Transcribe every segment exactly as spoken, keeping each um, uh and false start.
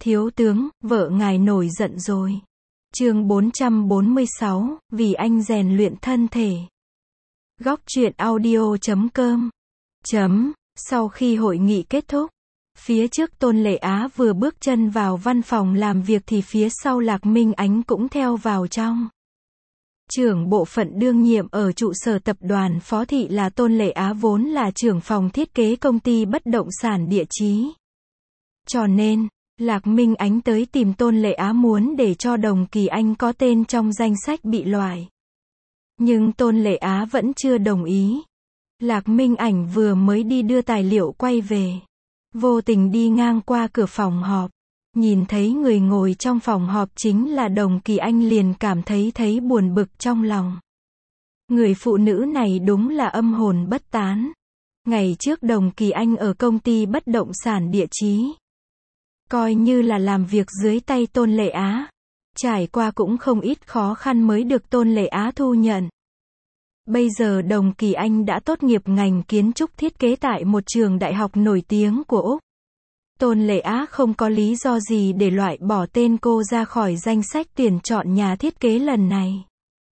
Thiếu tướng, vợ ngài nổi giận rồi. Chương bốn trăm bốn mươi sáu, vì anh rèn luyện thân thể. Góc truyện audio chấm com. Chấm, sau khi hội nghị kết thúc, phía trước Tôn Lệ Á vừa bước chân vào văn phòng làm việc thì phía sau Lạc Minh Ánh cũng theo vào trong. Trưởng bộ phận đương nhiệm ở trụ sở tập đoàn Phó Thị là Tôn Lệ Á vốn là trưởng phòng thiết kế công ty bất động sản Địa Chí. Cho nên, Lạc Minh Ánh tới tìm Tôn Lệ Á muốn để cho Đồng Kỳ Anh có tên trong danh sách bị loại. Nhưng Tôn Lệ Á vẫn chưa đồng ý. Lạc Minh Ảnh vừa mới đi đưa tài liệu quay về. Vô tình đi ngang qua cửa phòng họp. Nhìn thấy người ngồi trong phòng họp chính là Đồng Kỳ Anh liền cảm thấy thấy buồn bực trong lòng. Người phụ nữ này đúng là âm hồn bất tán. Ngày trước Đồng Kỳ Anh ở công ty bất động sản Địa Chí. Coi như là làm việc dưới tay Tôn Lệ Á. Trải qua cũng không ít khó khăn mới được Tôn Lệ Á thu nhận. Bây giờ Đồng Kỳ Anh đã tốt nghiệp ngành kiến trúc thiết kế tại một trường đại học nổi tiếng của Úc. Tôn Lệ Á không có lý do gì để loại bỏ tên cô ra khỏi danh sách tuyển chọn nhà thiết kế lần này.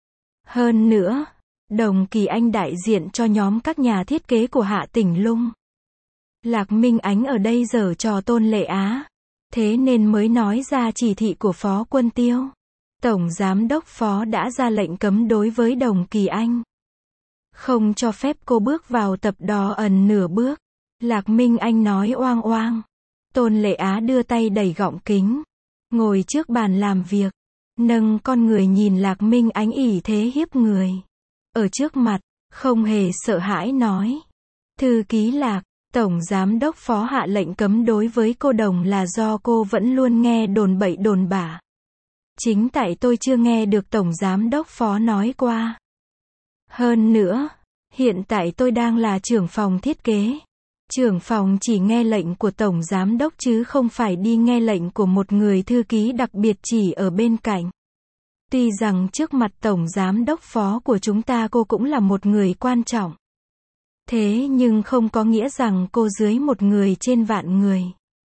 Hơn nữa, Đồng Kỳ Anh đại diện cho nhóm các nhà thiết kế của Hạ Tỉnh Lung. Lạc Minh Ánh ở đây giở trò Tôn Lệ Á. Thế nên mới nói ra chỉ thị của Phó Quân Tiêu. Tổng Giám đốc Phó đã ra lệnh cấm đối với Đồng Kỳ Anh. Không cho phép cô bước vào tập đò ẩn nửa bước. Lạc Minh Anh nói oang oang. Tôn Lệ Á đưa tay đẩy gọng kính. Ngồi trước bàn làm việc. Nâng con người nhìn Lạc Minh Ánh ỷ thế hiếp người. Ở trước mặt, không hề sợ hãi nói. Thư ký Lạc, Tổng Giám đốc Phó hạ lệnh cấm đối với cô Đồng là do cô vẫn luôn nghe đồn bậy đồn bả. Chính tại tôi chưa nghe được Tổng Giám đốc Phó nói qua. Hơn nữa, hiện tại tôi đang là trưởng phòng thiết kế. Trưởng phòng chỉ nghe lệnh của Tổng Giám đốc chứ không phải đi nghe lệnh của một người thư ký đặc biệt chỉ ở bên cạnh. Tuy rằng trước mặt Tổng Giám đốc Phó của chúng ta cô cũng là một người quan trọng. Thế nhưng không có nghĩa rằng cô dưới một người trên vạn người.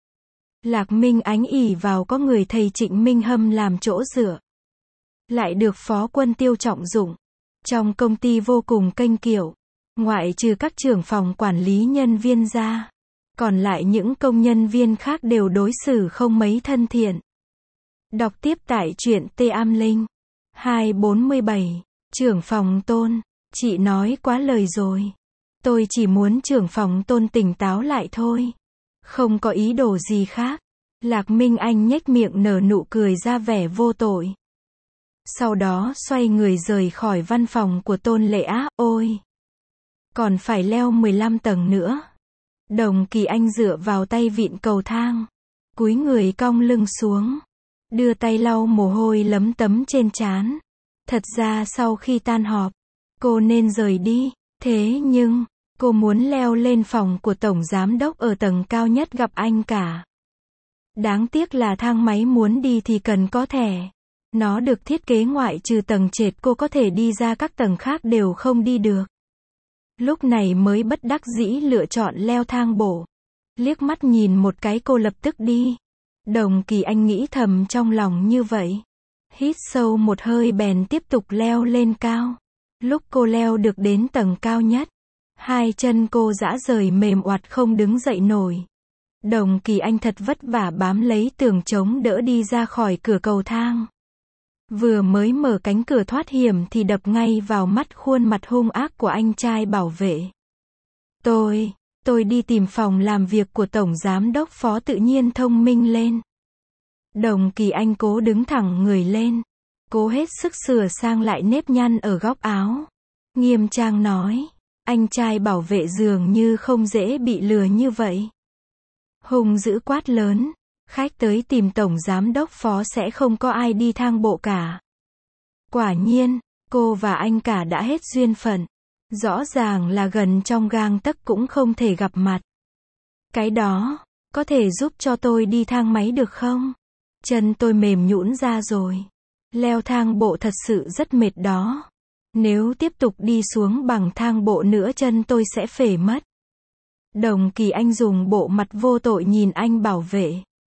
Lạc Minh Ánh ỷ vào có người thầy Trịnh Minh Hâm làm chỗ dựa. Lại được Phó Quân Tiêu trọng dụng. Trong công ty vô cùng kênh kiệu. Ngoại trừ các trưởng phòng quản lý nhân viên ra. Còn lại những công nhân viên khác đều đối xử không mấy thân thiện. Đọc tiếp tại truyện Tê Am Linh. hai bốn bảy. Trưởng phòng Tôn. Chị nói quá lời rồi. Tôi chỉ muốn trưởng phòng Tôn tỉnh táo lại thôi. Không có ý đồ gì khác. Lạc Minh Anh nhếch miệng nở nụ cười ra vẻ vô tội. Sau đó xoay người rời khỏi văn phòng của Tôn Lệ Á. Ôi! Còn phải leo mười lăm tầng nữa. Đồng Kỳ Anh dựa vào tay vịn cầu thang. Cúi người cong lưng xuống. Đưa tay lau mồ hôi lấm tấm trên trán. Thật ra sau khi tan họp, cô nên rời đi. Thế nhưng, cô muốn leo lên phòng của Tổng Giám đốc ở tầng cao nhất gặp anh cả. Đáng tiếc là thang máy muốn đi thì cần có thẻ. Nó được thiết kế ngoại trừ tầng trệt cô có thể đi ra các tầng khác đều không đi được. Lúc này mới bất đắc dĩ lựa chọn leo thang bộ. Liếc mắt nhìn một cái cô lập tức đi. Đồng Kỳ Anh nghĩ thầm trong lòng như vậy. Hít sâu một hơi bèn tiếp tục leo lên cao. Lúc cô leo được đến tầng cao nhất, hai chân cô rã rời mềm oặt không đứng dậy nổi. Đồng Kỳ Anh thật vất vả bám lấy tường chống đỡ đi ra khỏi cửa cầu thang. Vừa mới mở cánh cửa thoát hiểm thì đập ngay vào mắt khuôn mặt hung ác của anh trai bảo vệ. Tôi, tôi đi tìm phòng làm việc của Tổng Giám đốc Phó tự nhiên thông minh lên. Đồng Kỳ Anh cố đứng thẳng người lên. Cố hết sức sửa sang lại nếp nhăn ở góc áo. Nghiêm trang nói, anh trai bảo vệ dường như không dễ bị lừa như vậy. Hùng dữ quát lớn, khách tới tìm Tổng Giám đốc Phó sẽ không có ai đi thang bộ cả. Quả nhiên, cô và anh cả đã hết duyên phận. Rõ ràng là gần trong gang tấc cũng không thể gặp mặt. Cái đó, có thể giúp cho tôi đi thang máy được không? Chân tôi mềm nhũn ra rồi. Leo thang bộ thật sự rất mệt đó. Nếu tiếp tục đi xuống bằng thang bộ nữa chân tôi sẽ phể mất. Đồng Kỳ Anh dùng bộ mặt vô tội nhìn anh bảo vệ.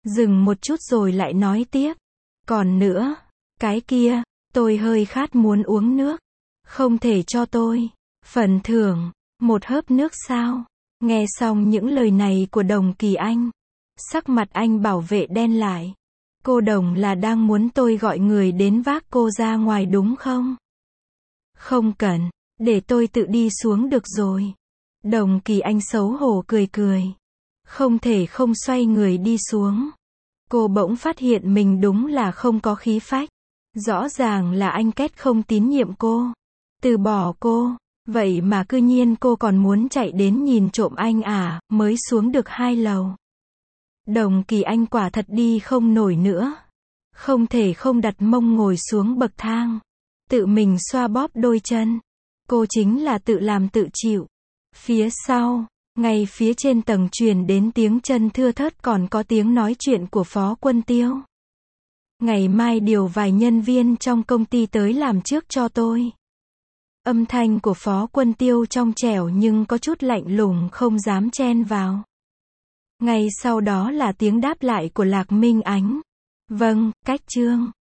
Dừng một chút rồi lại nói tiếp. Còn nữa, cái kia, tôi hơi khát muốn uống nước. Không thể cho tôi phần thưởng một hớp nước sao? Nghe xong những lời này của Đồng Kỳ Anh, sắc mặt anh bảo vệ đen lại. Cô Đồng là đang muốn tôi gọi người đến vác cô ra ngoài đúng không? Không cần, để tôi tự đi xuống được rồi. Đồng Kỳ Anh xấu hổ cười cười. Không thể không xoay người đi xuống. Cô bỗng phát hiện mình đúng là không có khí phách. Rõ ràng là anh Két không tín nhiệm cô, từ bỏ cô. Vậy mà cư nhiên cô còn muốn chạy đến nhìn trộm anh à, mới xuống được hai lầu. Đồng Kỳ Anh quả thật đi không nổi nữa. Không thể không đặt mông ngồi xuống bậc thang. Tự mình xoa bóp đôi chân. Cô chính là tự làm tự chịu. Phía sau, ngay phía trên tầng truyền đến tiếng chân thưa thớt còn có tiếng nói chuyện của Phó Quân Tiêu. Ngày mai điều vài nhân viên trong công ty tới làm trước cho tôi. Âm thanh của Phó Quân Tiêu trong trẻo nhưng có chút lạnh lùng không dám chen vào. Ngay sau đó là tiếng đáp lại của Lạc Minh Ánh. Vâng, Cách Trương.